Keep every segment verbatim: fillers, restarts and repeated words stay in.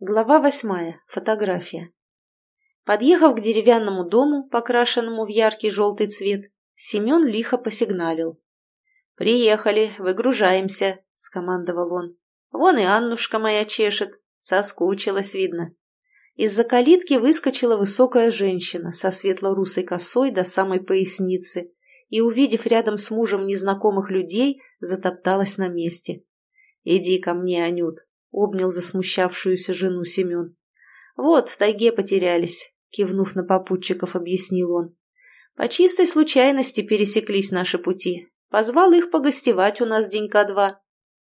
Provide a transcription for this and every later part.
Глава восьмая. Фотография. Подъехав к деревянному дому, покрашенному в яркий желтый цвет, Семен лихо посигналил. «Приехали, выгружаемся», — скомандовал он. «Вон и Аннушка моя чешет, соскучилась, видно». Из-за калитки выскочила высокая женщина со светло-русой косой до самой поясницы и, увидев рядом с мужем незнакомых людей, затопталась на месте. «Иди ко мне, Анют», — обнял засмущавшуюся жену Семен. «Вот, в тайге потерялись», — кивнув на попутчиков, объяснил он. «По чистой случайности пересеклись наши пути. Позвал их погостевать у нас денька два».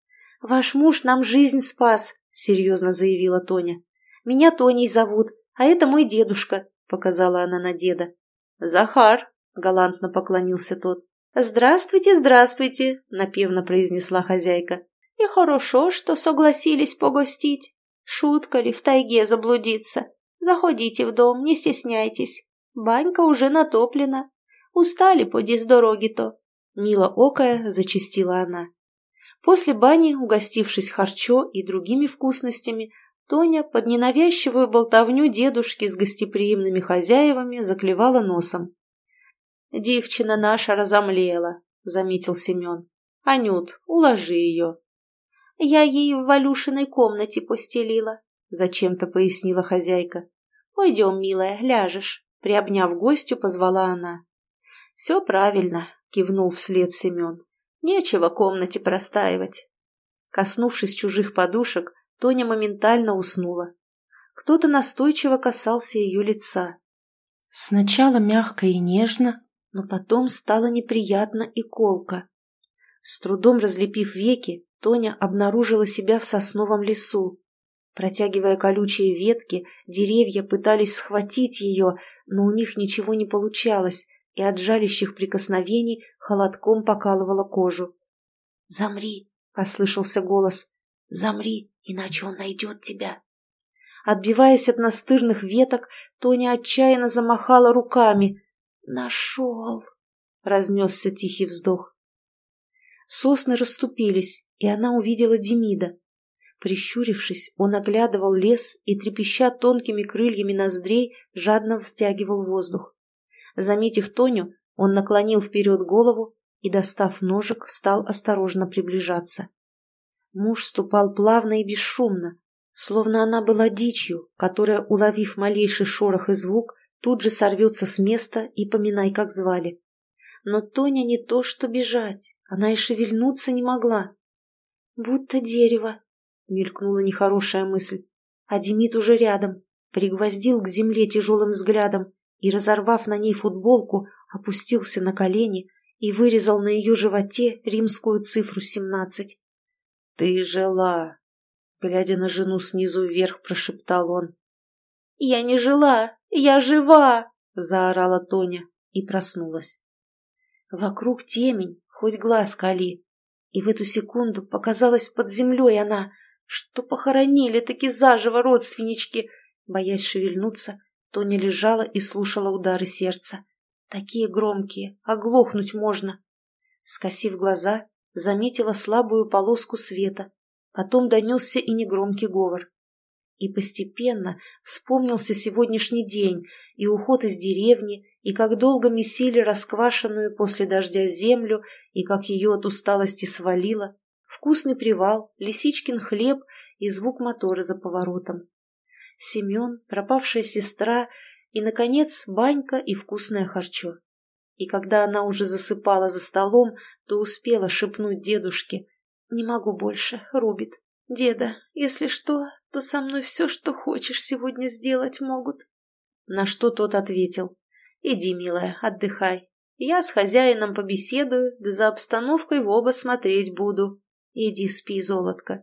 «Ваш муж нам жизнь спас», — серьезно заявила Тоня. «Меня Тоней зовут, а это мой дедушка», — показала она на деда. «Захар», — галантно поклонился тот. «Здравствуйте, здравствуйте», — напевно произнесла хозяйка. «И хорошо, что согласились погостить. Шутка ли в тайге заблудиться? Заходите в дом, не стесняйтесь. Банька уже натоплена. Устали поди с дороги-то», — мило окая зачастила она. После бани, угостившись харчо и другими вкусностями, Тоня под ненавязчивую болтовню дедушки с гостеприимными хозяевами заклевала носом. «Девчина наша разомлела», — заметил Семен. «Анют, уложи ее». «Я ей в Валюшиной комнате постелила», — зачем-то пояснила хозяйка. «Пойдем, милая, ляжешь», — приобняв гостью, позвала она. «Все правильно», — кивнул вслед Семен. «Нечего комнате простаивать». Коснувшись чужих подушек, Тоня моментально уснула. Кто-то настойчиво касался ее лица. Сначала мягко и нежно, но потом стало неприятно и колко. С трудом разлепив веки, Тоня обнаружила себя в сосновом лесу. Протягивая колючие ветки, деревья пытались схватить ее, но у них ничего не получалось, и от жалящих прикосновений холодком покалывало кожу. «Замри!» — послышался голос. «Замри, иначе он найдет тебя!» Отбиваясь от настырных веток, Тоня отчаянно замахала руками. «Нашел!» — разнесся тихий вздох. Сосны расступились, и она увидела Демида. Прищурившись, он оглядывал лес и, трепеща тонкими крыльями ноздрей, жадно втягивал воздух. Заметив Тоню, он наклонил вперед голову и, достав ножик, стал осторожно приближаться. Муж ступал плавно и бесшумно, словно она была дичью, которая, уловив малейший шорох и звук, тут же сорвется с места и поминай, как звали. Но Тоня не то что бежать, она и шевельнуться не могла. «Будто дерево», — мелькнула нехорошая мысль. А Демид уже рядом, пригвоздил к земле тяжелым взглядом и, разорвав на ней футболку, опустился на колени и вырезал на ее животе римскую цифру семнадцать. «Ты жила», — глядя на жену снизу вверх, прошептал он. «Я не жила, я жива!» — заорала Тоня и проснулась. Вокруг темень, хоть глаз кали, и в эту секунду показалась под землей она, что похоронили таки заживо родственнички. Боясь шевельнуться, Тоня лежала и слушала удары сердца. Такие громкие, оглохнуть можно. Скосив глаза, заметила слабую полоску света, потом донесся и негромкий говор. И постепенно вспомнился сегодняшний день, и уход из деревни, и как долго месили расквашенную после дождя землю, и как ее от усталости свалило, вкусный привал, лисичкин хлеб и звук мотора за поворотом. Семен, пропавшая сестра и, наконец, банька и вкусное харчо. И когда она уже засыпала за столом, то успела шепнуть дедушке: «Не могу больше, рубит. Деда, если что, то со мной все, что хочешь, сегодня сделать могут». На что тот ответил: «Иди, милая, отдыхай. Я с хозяином побеседую, да за обстановкой в оба смотреть буду. Иди спи, золотко».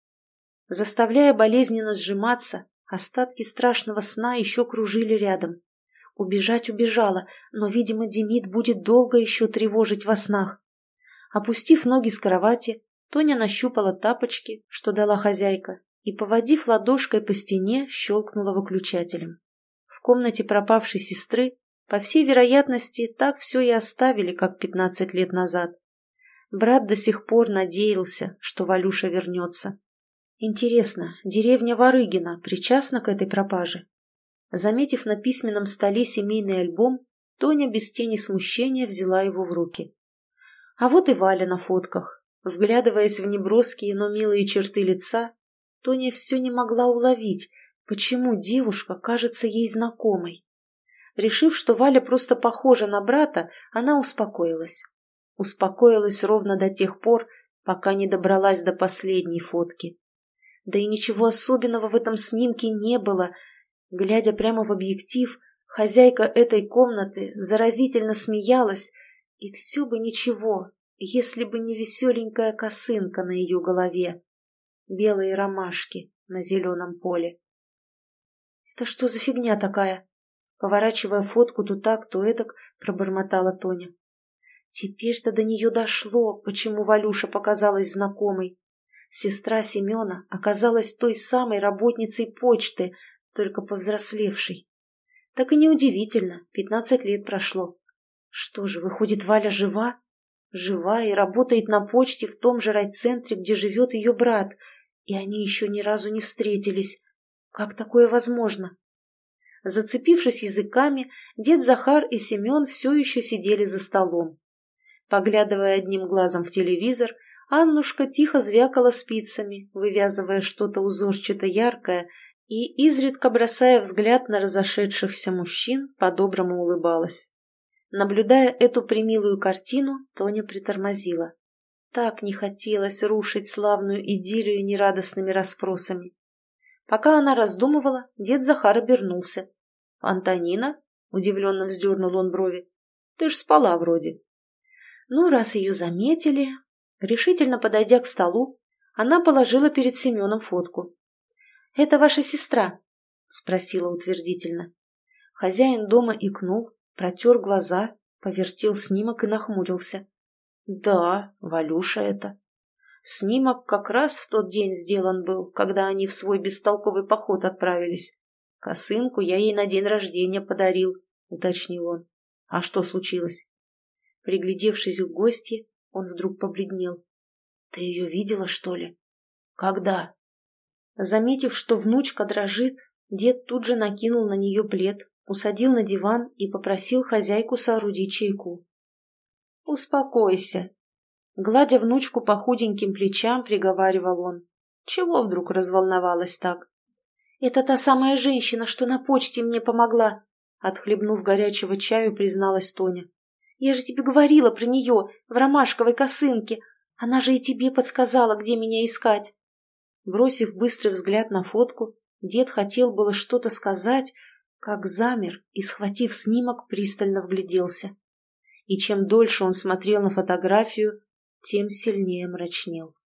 Заставляя болезненно сжиматься, остатки страшного сна еще кружили рядом. Убежать убежала, но, видимо, Демид будет долго еще тревожить во снах. Опустив ноги с кровати, Тоня нащупала тапочки, что дала хозяйка, и, поводив ладошкой по стене, щелкнула выключателем. В комнате пропавшей сестры, по всей вероятности, так все и оставили, как пятнадцать лет назад. Брат до сих пор надеялся, что Валюша вернется. Интересно, деревня Варыгина причастна к этой пропаже? Заметив на письменном столе семейный альбом, Тоня без тени смущения взяла его в руки. А вот и Валя на фотках. Вглядываясь в неброские, но милые черты лица, Тоня все не могла уловить, почему девушка кажется ей знакомой. Решив, что Валя просто похожа на брата, она успокоилась. Успокоилась ровно до тех пор, пока не добралась до последней фотки. Да и ничего особенного в этом снимке не было. Глядя прямо в объектив, хозяйка этой комнаты заразительно смеялась, и все бы ничего, если бы не веселенькая косынка на ее голове, белые ромашки на зеленом поле. «Это что за фигня такая?» Поворачивая фотку то так, то эдак, пробормотала Тоня. Теперь-то до нее дошло, почему Валюша показалась знакомой. Сестра Семена оказалась той самой работницей почты, только повзрослевшей. Так и неудивительно, пятнадцать лет прошло. Что же, выходит, Валя жива? Жива и работает на почте в том же райцентре, где живет ее брат, и они еще ни разу не встретились. Как такое возможно? Зацепившись языками, дед Захар и Семен все еще сидели за столом. Поглядывая одним глазом в телевизор, Аннушка тихо звякала спицами, вывязывая что-то узорчато яркое, и, изредка бросая взгляд на разошедшихся мужчин, по-доброму улыбалась. Наблюдая эту примилую картину, Тоня притормозила. Так не хотелось рушить славную идиллию нерадостными расспросами. Пока она раздумывала, дед Захар обернулся. «Антонина?» — удивленно вздернул он брови. «Ты ж спала вроде». Ну, раз ее заметили... Решительно подойдя к столу, она положила перед Семеном фотку. «Это ваша сестра?» — спросила утвердительно. Хозяин дома икнул, протер глаза, повертел снимок и нахмурился. «Да, Валюша это. Снимок как раз в тот день сделан был, когда они в свой бестолковый поход отправились. Косынку я ей на день рождения подарил», — уточнил он. «А что случилось?» Приглядевшись к гостье, он вдруг побледнел. «Ты ее видела, что ли? Когда?» Заметив, что внучка дрожит, дед тут же накинул на нее плед, усадил на диван и попросил хозяйку соорудить чайку. «Успокойся», — гладя внучку по худеньким плечам, приговаривал он. «Чего вдруг разволновалась так?» «Это та самая женщина, что на почте мне помогла», — отхлебнув горячего чаю, призналась Тоня. «Я же тебе говорила про нее, в ромашковой косынке. Она же и тебе подсказала, где меня искать». Бросив быстрый взгляд на фотку, дед хотел было что-то сказать, как замер и, схватив снимок, пристально вгляделся. И чем дольше он смотрел на фотографию, тем сильнее мрачнел.